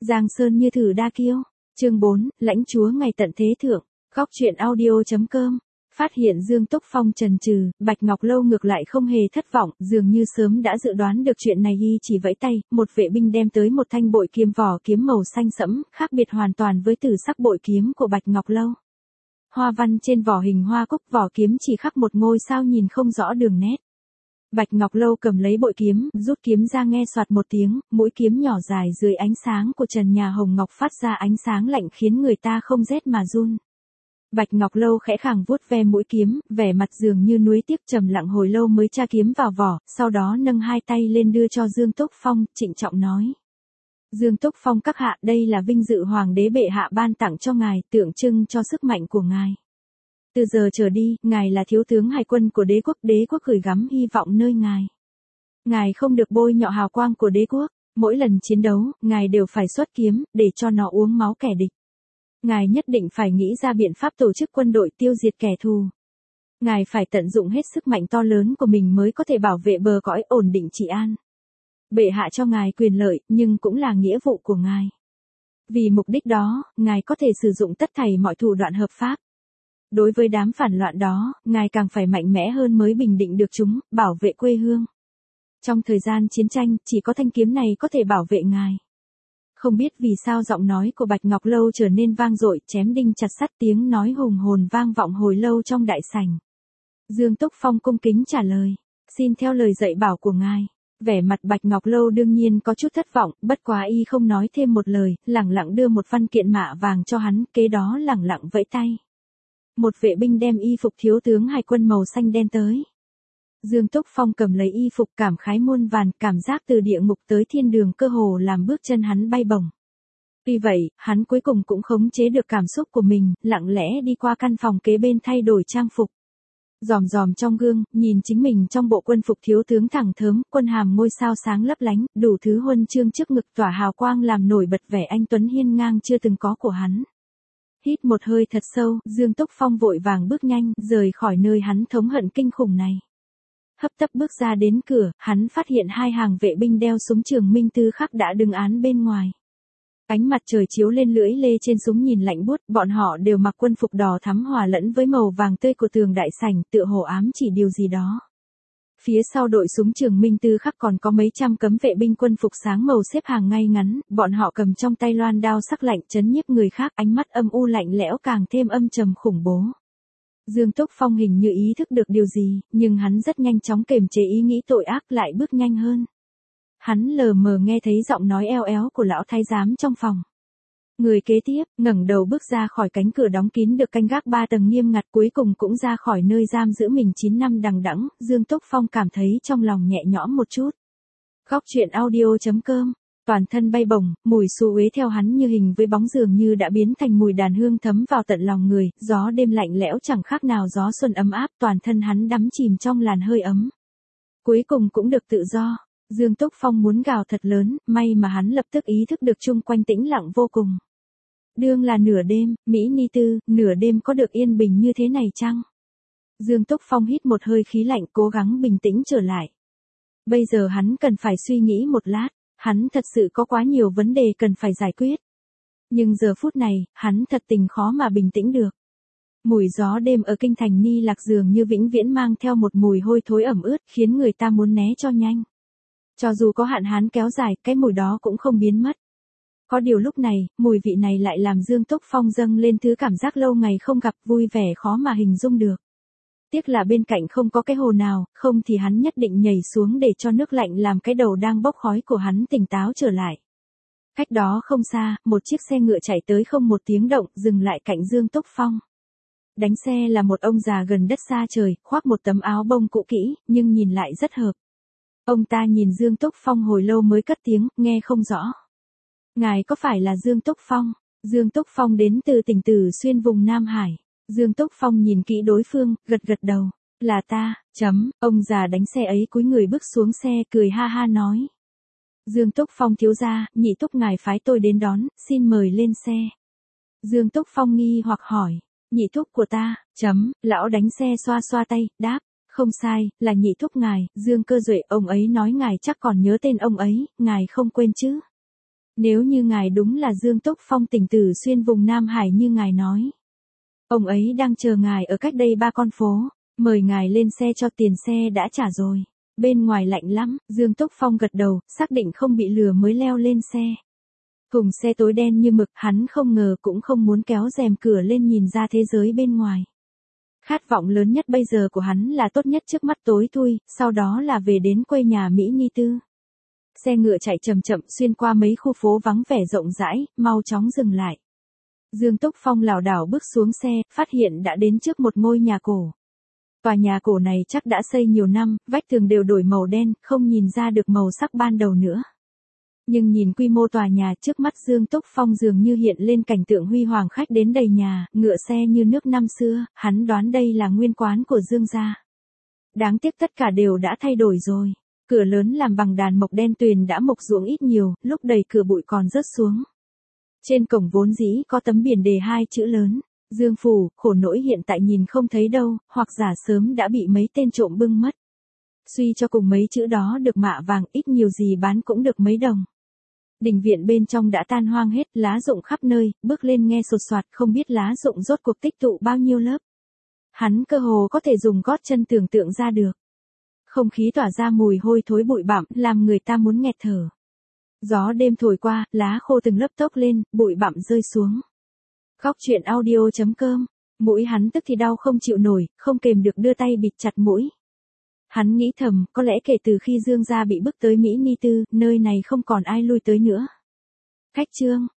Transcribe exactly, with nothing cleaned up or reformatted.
Giang Sơn như thử đa kiêu. Chương bốn, lãnh chúa ngày tận thế thượng. Góc truyện audio.com. Phát hiện Dương Túc Phong chần chừ, Bạch Ngọc Lâu ngược lại không hề thất vọng, dường như sớm đã dự đoán được chuyện này, y chỉ vẫy tay, một vệ binh đem tới một thanh bội kiếm vỏ kiếm màu xanh sẫm, khác biệt hoàn toàn với tử sắc bội kiếm của Bạch Ngọc Lâu. Hoa văn trên vỏ hình hoa cúc, vỏ kiếm chỉ khắc một ngôi sao nhìn không rõ đường nét. Bạch Ngọc Lâu cầm lấy bội kiếm, rút kiếm ra nghe soạt một tiếng, mũi kiếm nhỏ dài dưới ánh sáng của trần nhà hồng ngọc phát ra ánh sáng lạnh khiến người ta không rét mà run. Bạch Ngọc Lâu khẽ khàng vuốt ve mũi kiếm, vẻ mặt dường như nuối tiếc, trầm lặng hồi lâu mới tra kiếm vào vỏ, sau đó nâng hai tay lên đưa cho Dương Túc Phong, trịnh trọng nói. Dương Túc Phong các hạ, đây là vinh dự hoàng đế bệ hạ ban tặng cho ngài, tượng trưng cho sức mạnh của ngài. Từ giờ trở đi, ngài là thiếu tướng hải quân của đế quốc, đế quốc gửi gắm hy vọng nơi ngài. Ngài không được bôi nhọ hào quang của đế quốc, mỗi lần chiến đấu, ngài đều phải xuất kiếm, để cho nó uống máu kẻ địch. Ngài nhất định phải nghĩ ra biện pháp tổ chức quân đội tiêu diệt kẻ thù. Ngài phải tận dụng hết sức mạnh to lớn của mình mới có thể bảo vệ bờ cõi ổn định trị an. Bệ hạ cho ngài quyền lợi, nhưng cũng là nghĩa vụ của ngài. Vì mục đích đó, ngài có thể sử dụng tất thảy mọi thủ đoạn hợp pháp. Đối với đám phản loạn đó, ngài càng phải mạnh mẽ hơn mới bình định được chúng, bảo vệ quê hương. Trong thời gian chiến tranh, chỉ có thanh kiếm này có thể bảo vệ ngài. Không biết vì sao giọng nói của Bạch Ngọc Lâu trở nên vang dội, chém đinh chặt sắt, tiếng nói hùng hồn vang vọng hồi lâu trong đại sảnh. Dương Túc Phong cung kính trả lời, xin theo lời dạy bảo của ngài. Vẻ mặt Bạch Ngọc Lâu đương nhiên có chút thất vọng, bất quá y không nói thêm một lời, lẳng lặng đưa một văn kiện mạ vàng cho hắn, kế đó lẳng lặng vẫy tay. Một vệ binh đem y phục thiếu tướng hải quân màu xanh đen tới. Dương Túc Phong cầm lấy y phục, cảm khái muôn vàn, cảm giác từ địa ngục tới thiên đường cơ hồ làm bước chân hắn bay bổng. Tuy vậy, hắn cuối cùng cũng khống chế được cảm xúc của mình, lặng lẽ đi qua căn phòng kế bên thay đổi trang phục. Dòm dòm trong gương, nhìn chính mình trong bộ quân phục thiếu tướng thẳng thớm, quân hàm ngôi sao sáng lấp lánh, đủ thứ huân chương trước ngực tỏa hào quang làm nổi bật vẻ anh tuấn hiên ngang chưa từng có của hắn. Hít một hơi thật sâu, Dương Túc Phong vội vàng bước nhanh, rời khỏi nơi hắn thống hận kinh khủng này. Hấp tấp bước ra đến cửa, hắn phát hiện hai hàng vệ binh đeo súng trường minh tư khắc đã đứng án bên ngoài. Ánh mặt trời chiếu lên lưỡi lê trên súng nhìn lạnh buốt, bọn họ đều mặc quân phục đỏ thắm hòa lẫn với màu vàng tươi của tường đại sảnh, tựa hồ ám chỉ điều gì đó. Phía sau đội súng trường minh tư khắc còn có mấy trăm cấm vệ binh quân phục sáng màu xếp hàng ngay ngắn, bọn họ cầm trong tay loan đao sắc lạnh chấn nhiếp người khác, ánh mắt âm u lạnh lẽo càng thêm âm trầm khủng bố. Dương Túc Phong hình như ý thức được điều gì, nhưng hắn rất nhanh chóng kềm chế ý nghĩ tội ác, lại bước nhanh hơn. Hắn lờ mờ nghe thấy giọng nói eo éo của lão thái giám trong phòng. Người kế tiếp, ngẩng đầu bước ra khỏi cánh cửa đóng kín được canh gác ba tầng nghiêm ngặt, cuối cùng cũng ra khỏi nơi giam giữ mình chín năm đằng đẵng, Dương Túc Phong cảm thấy trong lòng nhẹ nhõm một chút. Góc truyện audio.com. Toàn thân bay bổng, mùi xú uế theo hắn như hình với bóng, dường như đã biến thành mùi đàn hương thấm vào tận lòng người, gió đêm lạnh lẽo chẳng khác nào gió xuân ấm áp, toàn thân hắn đắm chìm trong làn hơi ấm. Cuối cùng cũng được tự do. Dương Túc Phong muốn gào thật lớn, may mà hắn lập tức ý thức được chung quanh tĩnh lặng vô cùng. Đương là nửa đêm, Mỹ Ni Tư, nửa đêm có được yên bình như thế này chăng? Dương Túc Phong hít một hơi khí lạnh, cố gắng bình tĩnh trở lại. Bây giờ hắn cần phải suy nghĩ một lát, hắn thật sự có quá nhiều vấn đề cần phải giải quyết. Nhưng giờ phút này, hắn thật tình khó mà bình tĩnh được. Mùi gió đêm ở kinh thành Ni Lạc dường như vĩnh viễn mang theo một mùi hôi thối ẩm ướt, khiến người ta muốn né cho nhanh. Cho dù có hạn hán kéo dài, cái mùi đó cũng không biến mất. Có điều lúc này, mùi vị này lại làm Dương Túc Phong dâng lên thứ cảm giác lâu ngày không gặp, vui vẻ khó mà hình dung được. Tiếc là bên cạnh không có cái hồ nào, không thì hắn nhất định nhảy xuống để cho nước lạnh làm cái đầu đang bốc khói của hắn tỉnh táo trở lại. Cách đó không xa, một chiếc xe ngựa chạy tới không một tiếng động, dừng lại cạnh Dương Túc Phong. Đánh xe là một ông già gần đất xa trời, khoác một tấm áo bông cũ kỹ, nhưng nhìn lại rất hợp. Ông ta nhìn Dương Túc Phong hồi lâu mới cất tiếng, nghe không rõ. Ngài có phải là Dương Túc Phong? Dương Túc Phong đến từ tỉnh Tử Xuyên vùng Nam Hải. Dương Túc Phong nhìn kỹ đối phương, gật gật đầu. Là ta, chấm, ông già đánh xe ấy cúi người bước xuống xe, cười ha ha nói. Dương Túc Phong thiếu gia, nhị thúc ngài phái tôi đến đón, xin mời lên xe. Dương Túc Phong nghi hoặc hỏi. Nhị thúc của ta, chấm, lão đánh xe xoa xoa tay, đáp. Không sai, là nhị thúc ngài, Dương Cơ Duệ, ông ấy nói ngài chắc còn nhớ tên ông ấy, ngài không quên chứ? Nếu như ngài đúng là Dương Túc Phong tỉnh tử xuyên vùng Nam Hải như ngài nói. Ông ấy đang chờ ngài ở cách đây ba con phố, mời ngài lên xe cho tiền xe đã trả rồi. Bên ngoài lạnh lắm, Dương Túc Phong gật đầu, xác định không bị lừa mới leo lên xe. Thùng xe tối đen như mực, hắn không ngờ cũng không muốn kéo rèm cửa lên nhìn ra thế giới bên ngoài. Khát vọng lớn nhất bây giờ của hắn là tốt nhất trước mắt tối thui, sau đó là về đến quê nhà Mỹ Nhi Tư. Xe ngựa chạy chậm chậm xuyên qua mấy khu phố vắng vẻ rộng rãi, mau chóng dừng lại. Dương Túc Phong lảo đảo bước xuống xe, phát hiện đã đến trước một ngôi nhà cổ. Tòa nhà cổ này chắc đã xây nhiều năm, vách tường đều đổi màu đen, không nhìn ra được màu sắc ban đầu nữa. Nhưng nhìn quy mô tòa nhà trước mắt Dương Túc Phong dường như hiện lên cảnh tượng huy hoàng, khách đến đầy nhà, ngựa xe như nước năm xưa, hắn đoán đây là nguyên quán của Dương gia. Đáng tiếc tất cả đều đã thay đổi rồi. Cửa lớn làm bằng đàn mộc đen tuyền đã mộc ruộng ít nhiều, lúc đẩy cửa bụi còn rớt xuống. Trên cổng vốn dĩ có tấm biển đề hai chữ lớn, Dương phủ, khổ nỗi hiện tại nhìn không thấy đâu, hoặc giả sớm đã bị mấy tên trộm bưng mất. Suy cho cùng mấy chữ đó được mạ vàng, ít nhiều gì bán cũng được mấy đồng. Đình viện bên trong đã tan hoang hết, lá rụng khắp nơi, bước lên nghe sột soạt, không biết lá rụng rốt cuộc tích tụ bao nhiêu lớp. Hắn cơ hồ có thể dùng gót chân tưởng tượng ra được. Không khí tỏa ra mùi hôi thối bụi bặm, làm người ta muốn nghẹt thở. Gió đêm thổi qua, lá khô từng lớp tốc lên, bụi bặm rơi xuống. Góc truyện audio chấm com, mũi hắn tức thì đau không chịu nổi, không kềm được đưa tay bịt chặt mũi. Hắn nghĩ thầm, có lẽ kể từ khi Dương gia bị bức tới Mỹ Ni Tư, nơi này không còn ai lui tới nữa. Khách trương,